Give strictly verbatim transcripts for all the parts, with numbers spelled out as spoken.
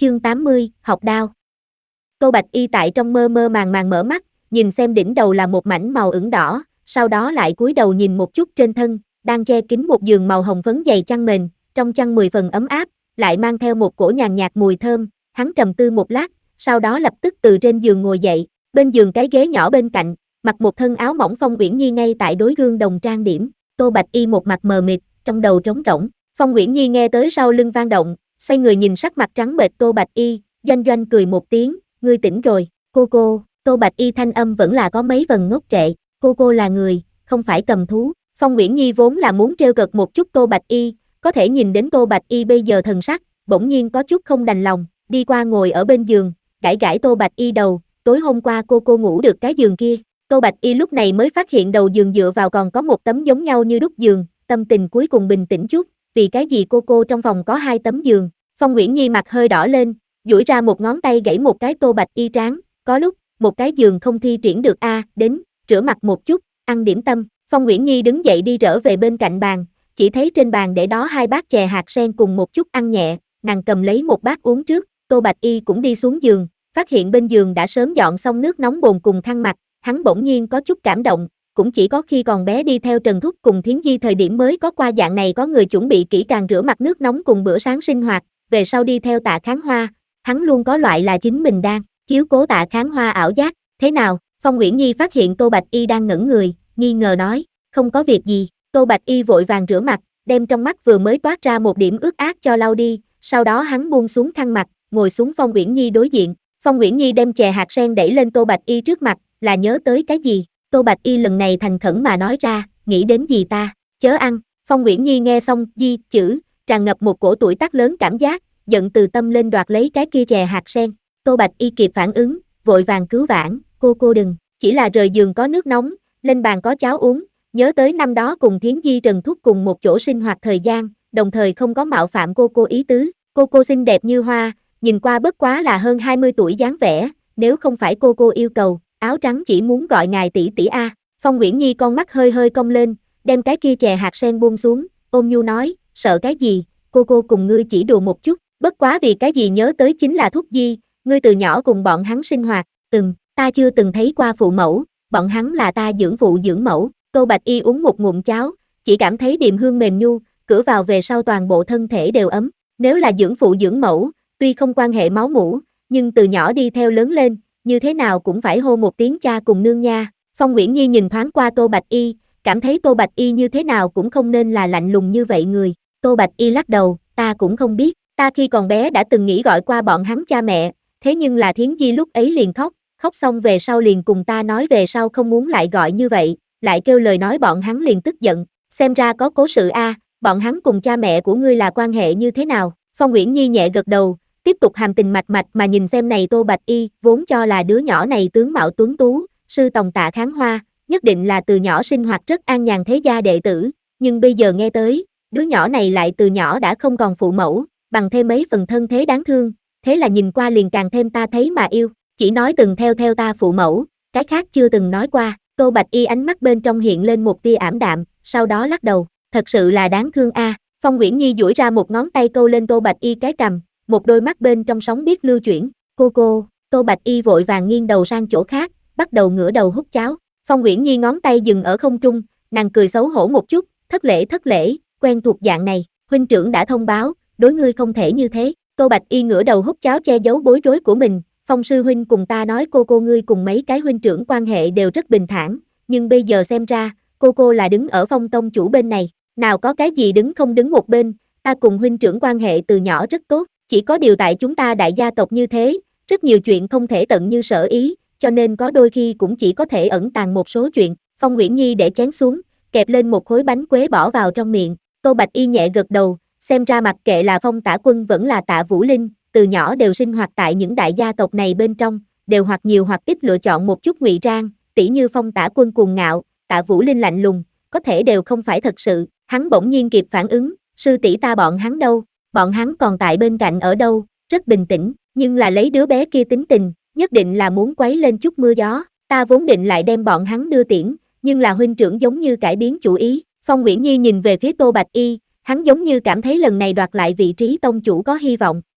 Chương tám mươi, học đao. Tô Bạch Y tại trong mơ mơ màng màng mở mắt, nhìn xem đỉnh đầu là một mảnh màu ửng đỏ, sau đó lại cúi đầu nhìn một chút trên thân, đang che kín một giường màu hồng phấn dày chăn mền, trong chăn mười phần ấm áp, lại mang theo một cổ nhàn nhạt mùi thơm, hắn trầm tư một lát, sau đó lập tức từ trên giường ngồi dậy, bên giường cái ghế nhỏ bên cạnh, mặc một thân áo mỏng Phong Uyển Nhi ngay tại đối gương đồng trang điểm, Tô Bạch Y một mặt mờ mịt, trong đầu trống rỗng, Phong Uyển Nhi nghe tới sau lưng vang động, xoay người nhìn sắc mặt trắng bệch Tô Bạch Y, doanh doanh cười một tiếng, ngươi tỉnh rồi, cô cô, Tô Bạch Y thanh âm vẫn là có mấy phần ngốc trệ, cô cô là người, không phải cầm thú, Phong Uyển Nhi vốn là muốn trêu cợt một chút Tô Bạch Y, có thể nhìn đến Tô Bạch Y bây giờ thần sắc, bỗng nhiên có chút không đành lòng, đi qua ngồi ở bên giường, gãi gãi Tô Bạch Y đầu, tối hôm qua cô cô ngủ được cái giường kia, Tô Bạch Y lúc này mới phát hiện đầu giường dựa vào còn có một tấm giống nhau như đúc giường, tâm tình cuối cùng bình tĩnh chút, vì cái gì cô cô trong phòng có hai tấm giường, Phong Uyển Nhi mặt hơi đỏ lên, duỗi ra một ngón tay gãy một cái Tô Bạch Y trán, có lúc, một cái giường không thi triển được a, à, đến, rửa mặt một chút, ăn điểm tâm, Phong Uyển Nhi đứng dậy đi trở về bên cạnh bàn, chỉ thấy trên bàn để đó hai bát chè hạt sen cùng một chút ăn nhẹ, nàng cầm lấy một bát uống trước, Tô Bạch Y cũng đi xuống giường, phát hiện bên giường đã sớm dọn xong nước nóng bồn cùng khăn mặt, hắn bỗng nhiên có chút cảm động, cũng chỉ có khi còn bé đi theo Trần Thúc cùng Thiến Di thời điểm mới có qua dạng này có người chuẩn bị kỹ càng rửa mặt nước nóng cùng bữa sáng sinh hoạt, về sau đi theo Tạ Kháng Hoa, hắn luôn có loại là chính mình đang chiếu cố Tạ Kháng Hoa ảo giác, thế nào, Phong Uyển Nhi phát hiện Tô Bạch Y đang ngẩn người, nghi ngờ nói, không có việc gì, Tô Bạch Y vội vàng rửa mặt, đem trong mắt vừa mới toát ra một điểm ướt át cho lau đi, sau đó hắn buông xuống khăn mặt, ngồi xuống Phong Uyển Nhi đối diện, Phong Uyển Nhi đem chè hạt sen đẩy lên Tô Bạch Y trước mặt, là nhớ tới cái gì, Tô Bạch Y lần này thành khẩn mà nói ra, nghĩ đến gì ta, chớ ăn, Phong Uyển Nhi nghe xong, di, chữ, tràn ngập một cổ tuổi tác lớn cảm giác, giận từ tâm lên đoạt lấy cái kia chè hạt sen, Tô Bạch Y kịp phản ứng, vội vàng cứu vãn, cô cô đừng, chỉ là rời giường có nước nóng, lên bàn có cháo uống, nhớ tới năm đó cùng Thiến Di Trần Thúc cùng một chỗ sinh hoạt thời gian, đồng thời không có mạo phạm cô cô ý tứ, cô cô xinh đẹp như hoa, nhìn qua bất quá là hơn hai mươi tuổi dáng vẻ, nếu không phải cô cô yêu cầu, áo trắng chỉ muốn gọi ngài tỷ tỷ a. Phong Uyển Nhi con mắt hơi hơi cong lên, đem cái kia chè hạt sen buông xuống, ôm nhu nói, sợ cái gì, cô cô cùng ngươi chỉ đùa một chút, bất quá vì cái gì nhớ tới chính là Thúc Di, ngươi từ nhỏ cùng bọn hắn sinh hoạt, từng, ta chưa từng thấy qua phụ mẫu, bọn hắn là ta dưỡng phụ dưỡng mẫu, Tô Bạch Y uống một ngụm cháo, chỉ cảm thấy điềm hương mềm nhu, cửa vào về sau toàn bộ thân thể đều ấm, nếu là dưỡng phụ dưỡng mẫu, tuy không quan hệ máu mủ, nhưng từ nhỏ đi theo lớn lên, như thế nào cũng phải hô một tiếng cha cùng nương nha. Phong Uyển Nhi nhìn thoáng qua Tô Bạch Y, cảm thấy Tô Bạch Y như thế nào cũng không nên là lạnh lùng như vậy người. Tô Bạch Y lắc đầu, ta cũng không biết, ta khi còn bé đã từng nghĩ gọi qua bọn hắn cha mẹ, thế nhưng là Thiến Di lúc ấy liền khóc, khóc xong về sau liền cùng ta nói về sau không muốn lại gọi như vậy, lại kêu lời nói bọn hắn liền tức giận, xem ra có cố sự a, à, bọn hắn cùng cha mẹ của ngươi là quan hệ như thế nào? Phong Uyển Nhi nhẹ gật đầu, tiếp tục hàm tình mạch mạch mà nhìn xem này Tô Bạch Y, vốn cho là đứa nhỏ này tướng mạo tuấn tú, sư tòng Tạ Kháng Hoa, nhất định là từ nhỏ sinh hoạt rất an nhàn thế gia đệ tử, nhưng bây giờ nghe tới, đứa nhỏ này lại từ nhỏ đã không còn phụ mẫu, bằng thêm mấy phần thân thế đáng thương, thế là nhìn qua liền càng thêm ta thấy mà yêu, chỉ nói từng theo theo ta phụ mẫu, cái khác chưa từng nói qua. Tô Bạch Y ánh mắt bên trong hiện lên một tia ảm đạm, sau đó lắc đầu, thật sự là đáng thương a. À. Phong Uyển Nhi duỗi ra một ngón tay câu lên Tô Bạch Y cái cằm, một đôi mắt bên trong sóng biết lưu chuyển, cô cô, Tô Bạch Y vội vàng nghiêng đầu sang chỗ khác, bắt đầu ngửa đầu hút cháo. Phong Uyển Nhi ngón tay dừng ở không trung, nàng cười xấu hổ một chút, thất lễ thất lễ, quen thuộc dạng này, huynh trưởng đã thông báo, đối ngươi không thể như thế. Tô Bạch Y ngửa đầu hút cháo che giấu bối rối của mình. Phong sư huynh cùng ta nói cô cô ngươi cùng mấy cái huynh trưởng quan hệ đều rất bình thản, nhưng bây giờ xem ra, cô cô là đứng ở Phong tông chủ bên này, nào có cái gì đứng không đứng một bên, ta cùng huynh trưởng quan hệ từ nhỏ rất tốt, chỉ có điều tại chúng ta đại gia tộc như thế, rất nhiều chuyện không thể tận như sở ý, cho nên có đôi khi cũng chỉ có thể ẩn tàng một số chuyện. Phong Uyển Nhi để chén xuống, kẹp lên một khối bánh quế bỏ vào trong miệng, Tô Bạch Y nhẹ gật đầu, xem ra mặc kệ là Phong Tả Quân vẫn là Tạ Vũ Linh, từ nhỏ đều sinh hoạt tại những đại gia tộc này bên trong, đều hoặc nhiều hoặc ít lựa chọn một chút ngụy trang, tỉ như Phong Tả Quân cuồng ngạo, Tạ Vũ Linh lạnh lùng, có thể đều không phải thật sự. Hắn bỗng nhiên kịp phản ứng, sư tỷ ta bọn hắn đâu, bọn hắn còn tại bên cạnh ở đâu, rất bình tĩnh, nhưng là lấy đứa bé kia tính tình, nhất định là muốn quấy lên chút mưa gió, ta vốn định lại đem bọn hắn đưa tiễn, nhưng là huynh trưởng giống như cải biến chủ ý. Phong Uyển Nhi nhìn về phía Tô Bạch Y, hắn giống như cảm thấy lần này đoạt lại vị trí tông chủ có hy vọng.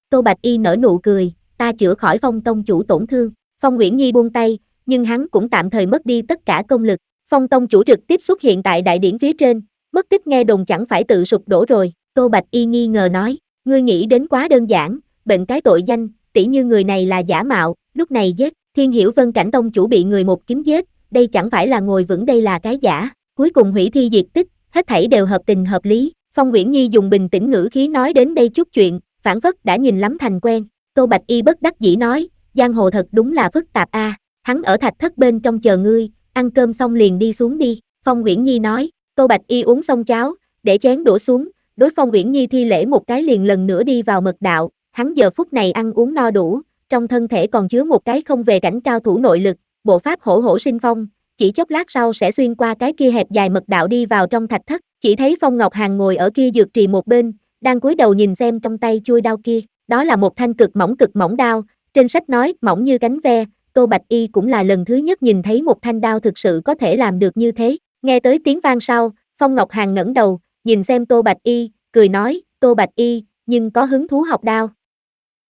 Tô Bạch Y nở nụ cười, ta chữa khỏi Phong tông chủ tổn thương. Phong Uyển Nhi buông tay, nhưng hắn cũng tạm thời mất đi tất cả công lực. Phong tông chủ trực tiếp xuất hiện tại đại điển phía trên, mất tích nghe đồn chẳng phải tự sụp đổ rồi. Tô Bạch Y nghi ngờ nói, ngươi nghĩ đến quá đơn giản, bệnh cái tội danh, tỉ như người này là giả mạo, lúc này giết, Thiên Hiểu Vân Cảnh tông chủ bị người một kiếm giết, đây chẳng phải là ngồi vững đây là cái giả, cuối cùng hủy thi diệt tích, hết thảy đều hợp tình hợp lý. Phong Uyển Nhi dùng bình tĩnh ngữ khí nói đến đây chút chuyện, phản phất đã nhìn lắm thành quen. Tô Bạch Y bất đắc dĩ nói, giang hồ thật đúng là phức tạp a. À. Hắn ở thạch thất bên trong chờ ngươi, ăn cơm xong liền đi xuống đi. Phong Uyển Nhi nói. Tô Bạch Y uống xong cháo, để chén đổ xuống, đối Phong Uyển Nhi thi lễ một cái liền lần nữa đi vào mật đạo. Hắn giờ phút này ăn uống no đủ, trong thân thể còn chứa một cái không về cảnh cao thủ nội lực, bộ pháp hổ hổ sinh phong, chỉ chốc lát sau sẽ xuyên qua cái kia hẹp dài mật đạo đi vào trong thạch thất. Chỉ thấy Phong Ngọc Hàn ngồi ở kia dược trì một bên, đang cúi đầu nhìn xem trong tay chuôi đao kia, đó là một thanh cực mỏng cực mỏng đao, trên sách nói mỏng như cánh ve, Tô Bạch Y cũng là lần thứ nhất nhìn thấy một thanh đao thực sự có thể làm được như thế. Nghe tới tiếng vang sau, Phong Ngọc Hàn ngẩng đầu, nhìn xem Tô Bạch Y, cười nói, Tô Bạch Y, nhưng có hứng thú học đao.